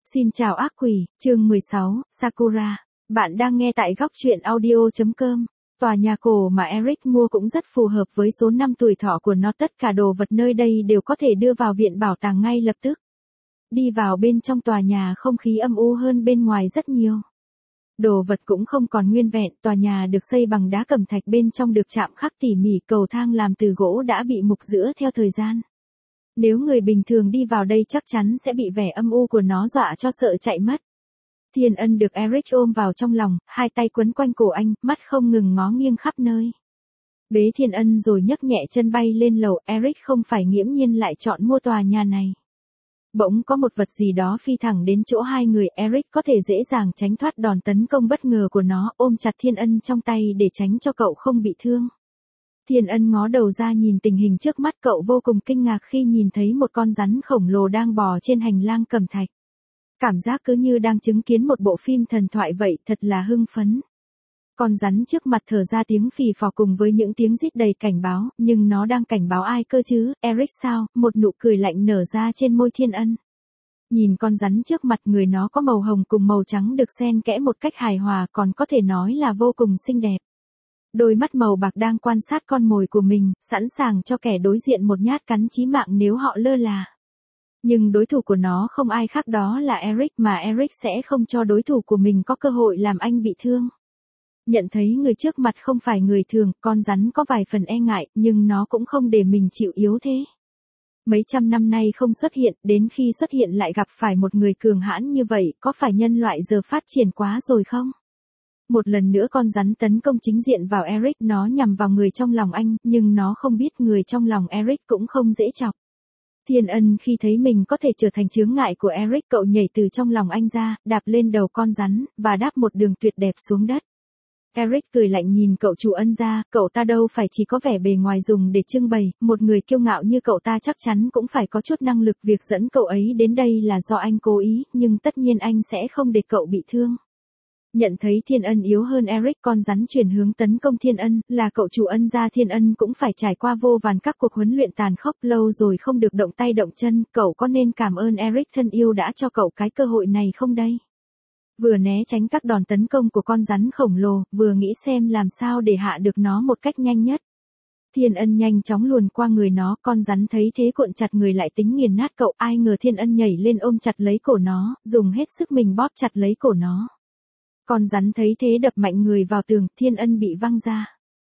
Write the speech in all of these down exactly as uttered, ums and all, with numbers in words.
Xin chào ác quỷ, chương mười sáu, Sakura. Bạn đang nghe tại góc truyện audio.com. Tòa nhà cổ mà Eric mua cũng rất phù hợp với số năm tuổi thọ của nó. Tất cả đồ vật nơi đây đều có thể đưa vào viện bảo tàng ngay lập tức. Đi vào bên trong tòa nhà không khí âm u hơn bên ngoài rất nhiều. Đồ vật cũng không còn nguyên vẹn, tòa nhà được xây bằng đá cẩm thạch, bên trong được chạm khắc tỉ mỉ, cầu thang làm từ gỗ đã bị mục rữa theo thời gian. Nếu người bình thường đi vào đây chắc chắn sẽ bị vẻ âm u của nó dọa cho sợ chạy mất. Thiên Ân được Eric ôm vào trong lòng, hai tay quấn quanh cổ anh, mắt không ngừng ngó nghiêng khắp nơi. Bế Thiên Ân rồi nhấc nhẹ chân bay lên lầu. Eric không phải nghiễm nhiên lại chọn mua tòa nhà này. Bỗng có một vật gì đó phi thẳng đến chỗ hai người. Eric có thể dễ dàng tránh thoát đòn tấn công bất ngờ của nó, ôm chặt Thiên Ân trong tay để tránh cho cậu không bị thương. Thiên Ân ngó đầu ra nhìn tình hình trước mắt, cậu vô cùng kinh ngạc khi nhìn thấy một con rắn khổng lồ đang bò trên hành lang cẩm thạch. Cảm giác cứ như đang chứng kiến một bộ phim thần thoại vậy, thật là hưng phấn. Con rắn trước mặt thở ra tiếng phì phò cùng với những tiếng rít đầy cảnh báo, nhưng nó đang cảnh báo ai cơ chứ? Eric sao? Một nụ cười lạnh nở ra trên môi Thiên Ân. Nhìn con rắn trước mặt, người nó có màu hồng cùng màu trắng được xen kẽ một cách hài hòa, còn có thể nói là vô cùng xinh đẹp. Đôi mắt màu bạc đang quan sát con mồi của mình, sẵn sàng cho kẻ đối diện một nhát cắn chí mạng nếu họ lơ là. Nhưng đối thủ của nó không ai khác, đó là Eric, mà Eric sẽ không cho đối thủ của mình có cơ hội làm anh bị thương. Nhận thấy người trước mặt không phải người thường, con rắn có vài phần e ngại, nhưng nó cũng không để mình chịu yếu thế. Mấy trăm năm nay không xuất hiện, đến khi xuất hiện lại gặp phải một người cường hãn như vậy, có phải nhân loại giờ phát triển quá rồi không? Một lần nữa con rắn tấn công chính diện vào Eric, nó nhằm vào người trong lòng anh, nhưng nó không biết người trong lòng Eric cũng không dễ chọc. Thiên Ân khi thấy mình có thể trở thành chướng ngại của Eric, cậu nhảy từ trong lòng anh ra, đạp lên đầu con rắn, và đáp một đường tuyệt đẹp xuống đất. Eric cười lạnh nhìn cậu chủ Ân ra, cậu ta đâu phải chỉ có vẻ bề ngoài dùng để trưng bày, một người kiêu ngạo như cậu ta chắc chắn cũng phải có chút năng lực. Việc dẫn cậu ấy đến đây là do anh cố ý, nhưng tất nhiên anh sẽ không để cậu bị thương. Nhận thấy Thiên Ân yếu hơn Eric, con rắn chuyển hướng tấn công Thiên Ân, là cậu chủ Ân gia. Thiên Ân cũng phải trải qua vô vàn các cuộc huấn luyện tàn khốc, lâu rồi không được động tay động chân, cậu có nên cảm ơn Eric thân yêu đã cho cậu cái cơ hội này không đây? Vừa né tránh các đòn tấn công của con rắn khổng lồ, vừa nghĩ xem làm sao để hạ được nó một cách nhanh nhất. Thiên Ân nhanh chóng luồn qua người nó, con rắn thấy thế cuộn chặt người lại tính nghiền nát cậu, ai ngờ Thiên Ân nhảy lên ôm chặt lấy cổ nó, dùng hết sức mình bóp chặt lấy cổ nó. Con rắn thấy thế đập mạnh người vào tường, Thiên Ân bị văng ra.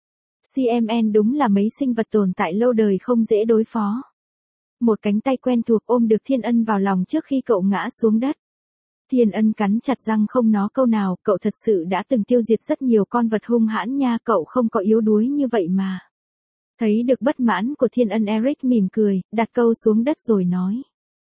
xê em en đúng là mấy sinh vật tồn tại lâu đời không dễ đối phó. Một cánh tay quen thuộc ôm được Thiên Ân vào lòng trước khi cậu ngã xuống đất. Thiên Ân cắn chặt răng không nói câu nào, cậu thật sự đã từng tiêu diệt rất nhiều con vật hung hãn nha, cậu không có yếu đuối như vậy mà. Thấy được bất mãn của Thiên Ân, Eric mỉm cười, đặt câu xuống đất rồi nói.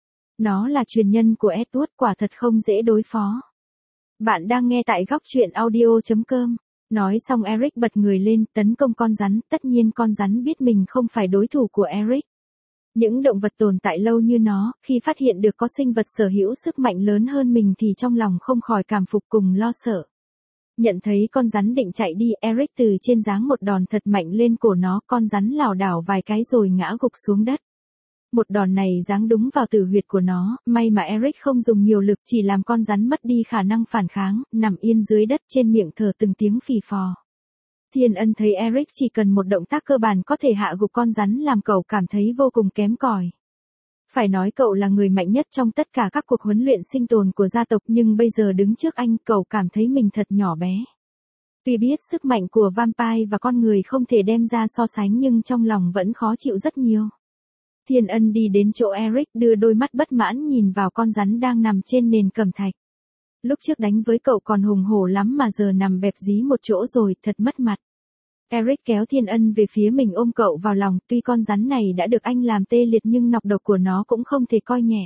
Nó là truyền nhân của Edward, quả thật không dễ đối phó. Bạn đang nghe tại góc truyện audio.com. Nói xong Eric bật người lên, tấn công con rắn, tất nhiên con rắn biết mình không phải đối thủ của Eric. Những động vật tồn tại lâu như nó, khi phát hiện được có sinh vật sở hữu sức mạnh lớn hơn mình thì trong lòng không khỏi cảm phục cùng lo sợ. Nhận thấy con rắn định chạy đi, Eric từ trên giáng một đòn thật mạnh lên cổ nó, con rắn lảo đảo vài cái rồi ngã gục xuống đất. Một đòn này giáng đúng vào tử huyệt của nó, may mà Eric không dùng nhiều lực, chỉ làm con rắn mất đi khả năng phản kháng, nằm yên dưới đất trên miệng thở từng tiếng phì phò. Thiên Ân thấy Eric chỉ cần một động tác cơ bản có thể hạ gục con rắn làm cậu cảm thấy vô cùng kém cỏi. Phải nói cậu là người mạnh nhất trong tất cả các cuộc huấn luyện sinh tồn của gia tộc, nhưng bây giờ đứng trước anh, cậu cảm thấy mình thật nhỏ bé. Tuy biết sức mạnh của vampire và con người không thể đem ra so sánh, nhưng trong lòng vẫn khó chịu rất nhiều. Thiên Ân đi đến chỗ Eric, đưa đôi mắt bất mãn nhìn vào con rắn đang nằm trên nền cẩm thạch. Lúc trước đánh với cậu còn hùng hổ lắm mà giờ nằm bẹp dí một chỗ rồi, thật mất mặt. Eric kéo Thiên Ân về phía mình, ôm cậu vào lòng, tuy con rắn này đã được anh làm tê liệt nhưng nọc độc của nó cũng không thể coi nhẹ.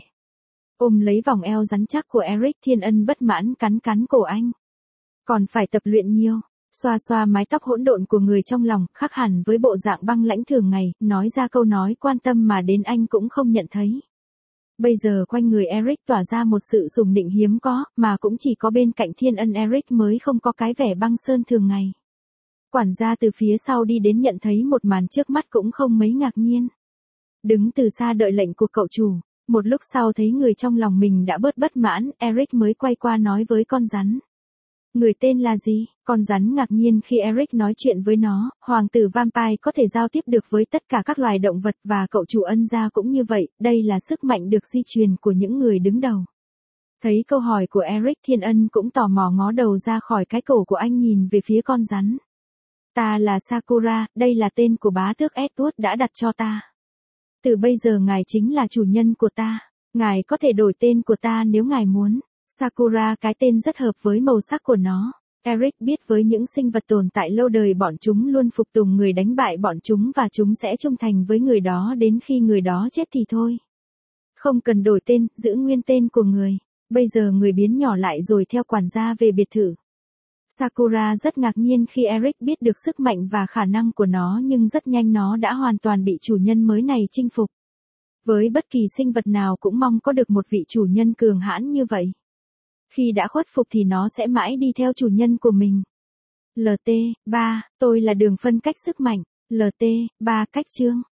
Ôm lấy vòng eo rắn chắc của Eric, Thiên Ân bất mãn cắn cắn cổ anh. Còn phải tập luyện nhiều. Xoa xoa mái tóc hỗn độn của người trong lòng, khác hẳn với bộ dạng băng lãnh thường ngày, nói ra câu nói quan tâm mà đến anh cũng không nhận thấy. Bây giờ quanh người Eric tỏa ra một sự sùng nịnh hiếm có, mà cũng chỉ có bên cạnh Thiên Ân Eric mới không có cái vẻ băng sơn thường ngày. Quản gia từ phía sau đi đến, nhận thấy một màn trước mắt cũng không mấy ngạc nhiên. Đứng từ xa đợi lệnh của cậu chủ. Một lúc sau thấy người trong lòng mình đã bớt bất mãn, Eric mới quay qua nói với con rắn. Người tên là gì? Con rắn ngạc nhiên khi Eric nói chuyện với nó, hoàng tử vampire có thể giao tiếp được với tất cả các loài động vật và cậu chủ ân gia cũng như vậy, đây là sức mạnh được di truyền của những người đứng đầu. Thấy câu hỏi của Eric, Thiên Ân cũng tò mò ngó đầu ra khỏi cái cổ của anh nhìn về phía con rắn. Ta là Sakura, đây là tên của bá tước Edward đã đặt cho ta. Từ bây giờ ngài chính là chủ nhân của ta. Ngài có thể đổi tên của ta nếu ngài muốn. Sakura, cái tên rất hợp với màu sắc của nó. Eric biết với những sinh vật tồn tại lâu đời bọn chúng luôn phục tùng người đánh bại bọn chúng và chúng sẽ trung thành với người đó đến khi người đó chết thì thôi. Không cần đổi tên, giữ nguyên tên của người. Bây giờ người biến nhỏ lại rồi theo quản gia về biệt thự. Sakura rất ngạc nhiên khi Eric biết được sức mạnh và khả năng của nó nhưng rất nhanh nó đã hoàn toàn bị chủ nhân mới này chinh phục. Với bất kỳ sinh vật nào cũng mong có được một vị chủ nhân cường hãn như vậy. Khi đã khuất phục thì nó sẽ mãi đi theo chủ nhân của mình. lờ tê ba, tôi là đường phân cách sức mạnh. lờ tê ba cách chương.